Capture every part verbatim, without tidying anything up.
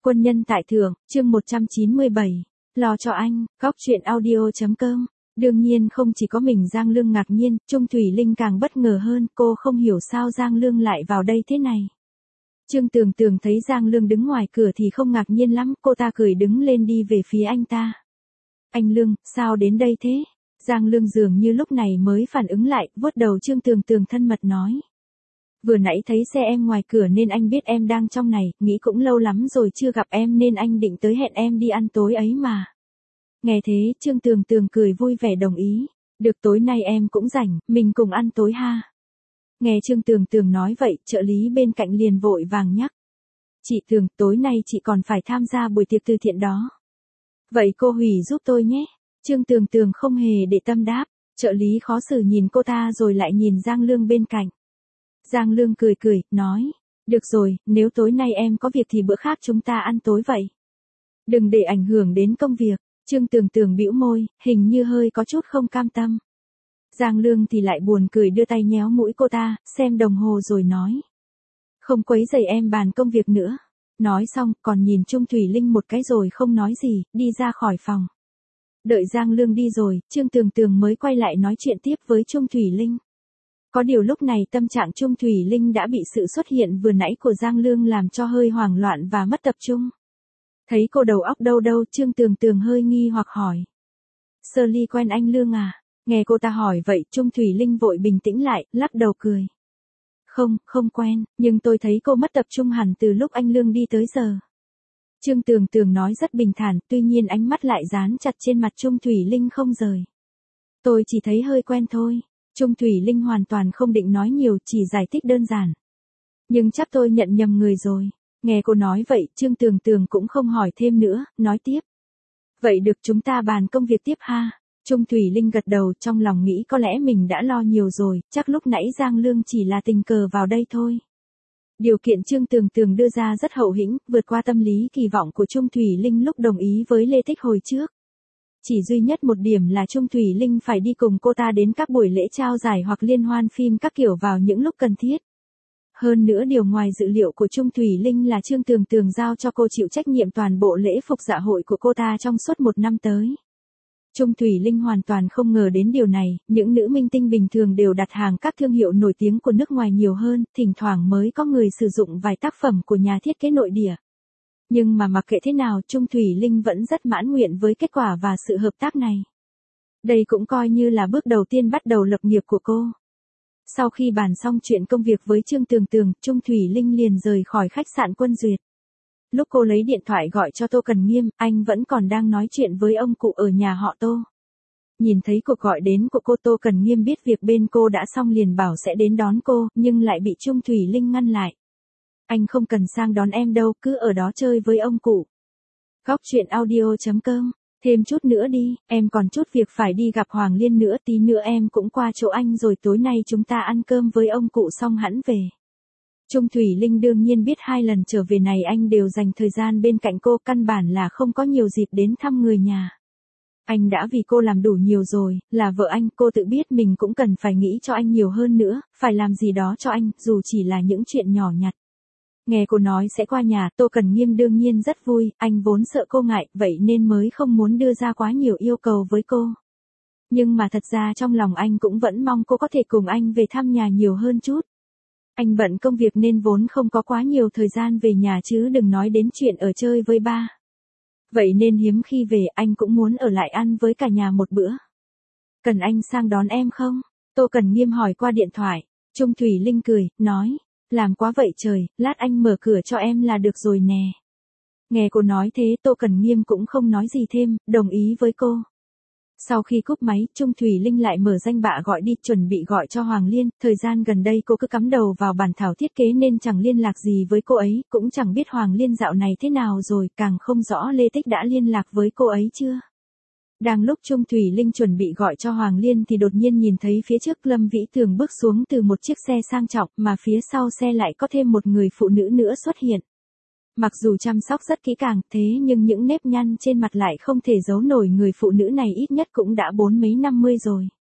Quân nhân tại thượng, chương một trăm chín mươi bảy. Lo cho anh, góc truyện audio.com. Đương nhiên không chỉ có mình Giang Lương ngạc nhiên, Trung Thủy Linh càng bất ngờ hơn, cô không hiểu sao Giang Lương lại vào đây thế này. Trương Tường Tường thấy Giang Lương đứng ngoài cửa thì không ngạc nhiên lắm, cô ta cười đứng lên đi về phía anh ta. Anh Lương, sao đến đây thế? Giang Lương dường như lúc này mới phản ứng lại, vuốt đầu Trương Tường Tường thân mật nói. Vừa nãy thấy xe em ngoài cửa nên anh biết em đang trong này, nghĩ cũng lâu lắm rồi chưa gặp em nên anh định tới hẹn em đi ăn tối ấy mà. Nghe thế, Trương Tường Tường cười vui vẻ đồng ý. Được, tối nay em cũng rảnh, mình cùng ăn tối ha. Nghe Trương Tường Tường nói vậy, trợ lý bên cạnh liền vội vàng nhắc. Chị Tường, tối nay chị còn phải tham gia buổi tiệc từ thiện đó. Vậy cô hủy giúp tôi nhé. Trương Tường Tường không hề để tâm đáp. Trợ lý khó xử nhìn cô ta rồi lại nhìn Giang Lương bên cạnh. Giang Lương cười cười, nói. Được rồi, nếu tối nay em có việc thì bữa khác chúng ta ăn tối vậy. Đừng để ảnh hưởng đến công việc. Trương Tường Tường bĩu môi, hình như hơi có chút không cam tâm. Giang Lương thì lại buồn cười đưa tay nhéo mũi cô ta, xem đồng hồ rồi nói. Không quấy rầy em bàn công việc nữa. Nói xong, còn nhìn Trung Thủy Linh một cái rồi không nói gì, đi ra khỏi phòng. Đợi Giang Lương đi rồi, Trương Tường Tường mới quay lại nói chuyện tiếp với Trung Thủy Linh. Có điều lúc này tâm trạng Trung Thủy Linh đã bị sự xuất hiện vừa nãy của Giang Lương làm cho hơi hoảng loạn và mất tập trung. Thấy cô đầu óc đâu đâu, Trương Tường Tường hơi nghi hoặc hỏi. Sơ Ly quen anh Lương à? Nghe cô ta hỏi vậy, Trung Thủy Linh vội bình tĩnh lại, lắc đầu cười. Không, không quen, nhưng tôi thấy cô mất tập trung hẳn từ lúc anh Lương đi tới giờ. Trương Tường Tường nói rất bình thản, tuy nhiên ánh mắt lại dán chặt trên mặt Trung Thủy Linh không rời. Tôi chỉ thấy hơi quen thôi. Trung Thủy Linh hoàn toàn không định nói nhiều, chỉ giải thích đơn giản. Nhưng chắc tôi nhận nhầm người rồi. Nghe cô nói vậy, Trương Tường Tường cũng không hỏi thêm nữa, nói tiếp. Vậy được, chúng ta bàn công việc tiếp ha. Trung Thủy Linh gật đầu, trong lòng nghĩ có lẽ mình đã lo nhiều rồi, chắc lúc nãy Giang Lương chỉ là tình cờ vào đây thôi. Điều kiện Trương Tường Tường đưa ra rất hậu hĩnh, vượt qua tâm lý kỳ vọng của Trung Thủy Linh lúc đồng ý với Lê Tích hồi trước. Chỉ duy nhất một điểm là Trung Thủy Linh phải đi cùng cô ta đến các buổi lễ trao giải hoặc liên hoan phim các kiểu vào những lúc cần thiết. Hơn nữa điều ngoài dự liệu của Trung Thủy Linh là Trương Tường Tường giao cho cô chịu trách nhiệm toàn bộ lễ phục dạ hội của cô ta trong suốt một năm tới. Trung Thủy Linh hoàn toàn không ngờ đến điều này, những nữ minh tinh bình thường đều đặt hàng các thương hiệu nổi tiếng của nước ngoài nhiều hơn, thỉnh thoảng mới có người sử dụng vài tác phẩm của nhà thiết kế nội địa. Nhưng mà mặc kệ thế nào, Trung Thủy Linh vẫn rất mãn nguyện với kết quả và sự hợp tác này. Đây cũng coi như là bước đầu tiên bắt đầu lập nghiệp của cô. Sau khi bàn xong chuyện công việc với Trương Tường Tường, Trung Thủy Linh liền rời khỏi khách sạn Quân Duyệt. Lúc cô lấy điện thoại gọi cho Tô Cần Nghiêm, anh vẫn còn đang nói chuyện với ông cụ ở nhà họ Tô. Nhìn thấy cuộc gọi đến của cô, Tô Cần Nghiêm biết việc bên cô đã xong liền bảo sẽ đến đón cô, nhưng lại bị Trung Thủy Linh ngăn lại. Anh không cần sang đón em đâu, cứ ở đó chơi với ông cụ. Góc truyện audio.com. Thêm chút nữa đi, em còn chút việc phải đi gặp Hoàng Liên nữa, tí nữa em cũng qua chỗ anh rồi tối nay chúng ta ăn cơm với ông cụ xong hẵng về. Trung Thủy Linh đương nhiên biết hai lần trở về này anh đều dành thời gian bên cạnh cô, căn bản là không có nhiều dịp đến thăm người nhà. Anh đã vì cô làm đủ nhiều rồi, là vợ anh, cô tự biết mình cũng cần phải nghĩ cho anh nhiều hơn nữa, phải làm gì đó cho anh, dù chỉ là những chuyện nhỏ nhặt. Nghe cô nói sẽ qua nhà, Tô Cần Nghiêm đương nhiên rất vui, anh vốn sợ cô ngại, vậy nên mới không muốn đưa ra quá nhiều yêu cầu với cô. Nhưng mà thật ra trong lòng anh cũng vẫn mong cô có thể cùng anh về thăm nhà nhiều hơn chút. Anh bận công việc nên vốn không có quá nhiều thời gian về nhà chứ đừng nói đến chuyện ở chơi với ba. Vậy nên hiếm khi về anh cũng muốn ở lại ăn với cả nhà một bữa. Cần anh sang đón em không? Tô Cần Nghiêm hỏi qua điện thoại. Trung Thủy Linh cười, nói. Làm quá vậy trời, lát anh mở cửa cho em là được rồi nè. Nghe cô nói thế, Tô Cần Nghiêm cũng không nói gì thêm, đồng ý với cô. Sau khi cúp máy, Trung Thủy Linh lại mở danh bạ gọi đi, chuẩn bị gọi cho Hoàng Liên. Thời gian gần đây cô cứ cắm đầu vào bản thảo thiết kế nên chẳng liên lạc gì với cô ấy, cũng chẳng biết Hoàng Liên dạo này thế nào rồi, càng không rõ Lê Tích đã liên lạc với cô ấy chưa. Đang lúc Trung Thủy Linh chuẩn bị gọi cho Hoàng Liên thì đột nhiên nhìn thấy phía trước Lâm Vĩ Tường bước xuống từ một chiếc xe sang trọng, mà phía sau xe lại có thêm một người phụ nữ nữa xuất hiện. Mặc dù chăm sóc rất kỹ càng, thế nhưng những nếp nhăn trên mặt lại không thể giấu nổi, người phụ nữ này ít nhất cũng đã bốn mấy năm mươi rồi.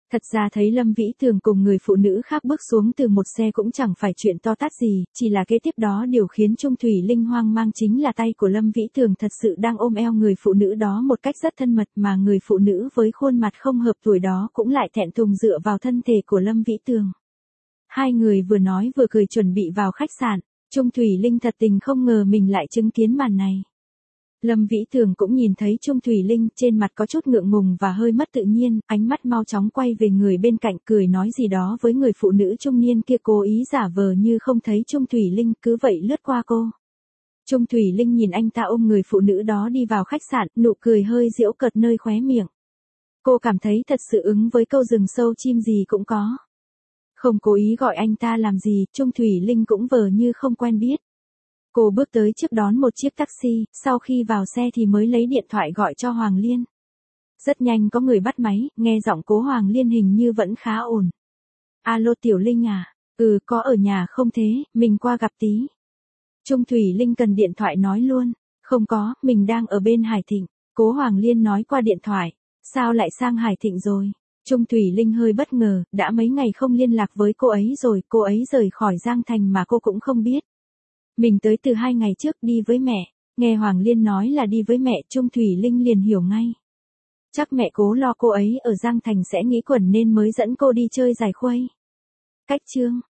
Thật ra thấy Lâm Vĩ Tường cùng người phụ nữ khác bước xuống từ một xe cũng chẳng phải chuyện to tát gì, chỉ là kế tiếp đó điều khiến Trung Thủy Linh hoang mang chính là tay của Lâm Vĩ Tường thật sự đang ôm eo người phụ nữ đó một cách rất thân mật, mà người phụ nữ với khuôn mặt không hợp tuổi đó cũng lại thẹn thùng dựa vào thân thể của Lâm Vĩ Tường. Hai người vừa nói vừa cười chuẩn bị vào khách sạn, Trung Thủy Linh thật tình không ngờ mình lại chứng kiến màn này. Lâm Vĩ Tường cũng nhìn thấy Trung Thủy Linh, trên mặt có chút ngượng ngùng và hơi mất tự nhiên, ánh mắt mau chóng quay về người bên cạnh cười nói gì đó với người phụ nữ trung niên kia, cố ý giả vờ như không thấy Trung Thủy Linh, cứ vậy lướt qua cô. Trung Thủy Linh nhìn anh ta ôm người phụ nữ đó đi vào khách sạn, nụ cười hơi giễu cợt nơi khóe miệng. Cô cảm thấy thật sự ứng với câu rừng sâu chim gì cũng có. Không cố ý gọi anh ta làm gì, Trung Thủy Linh cũng vờ như không quen biết. Cô bước tới trước đón một chiếc taxi, sau khi vào xe thì mới lấy điện thoại gọi cho Hoàng Liên. Rất nhanh có người bắt máy, nghe giọng Cố Hoàng Liên hình như vẫn khá ổn. Alo Tiểu Linh à, ừ có ở nhà không thế, mình qua gặp tí. Trung Thủy Linh cần điện thoại nói luôn, không có, mình đang ở bên Hải Thịnh. Cố Hoàng Liên nói qua điện thoại, sao lại sang Hải Thịnh rồi? Trung Thủy Linh hơi bất ngờ, đã mấy ngày không liên lạc với cô ấy rồi, cô ấy rời khỏi Giang Thành mà cô cũng không biết. Mình tới từ hai ngày trước đi với mẹ, nghe Hoàng Liên nói là đi với mẹ, Trung Thủy Linh liền hiểu ngay. Chắc mẹ Cố lo cô ấy ở Giang Thành sẽ nghĩ quẩn nên mới dẫn cô đi chơi giải khuây. Cách chương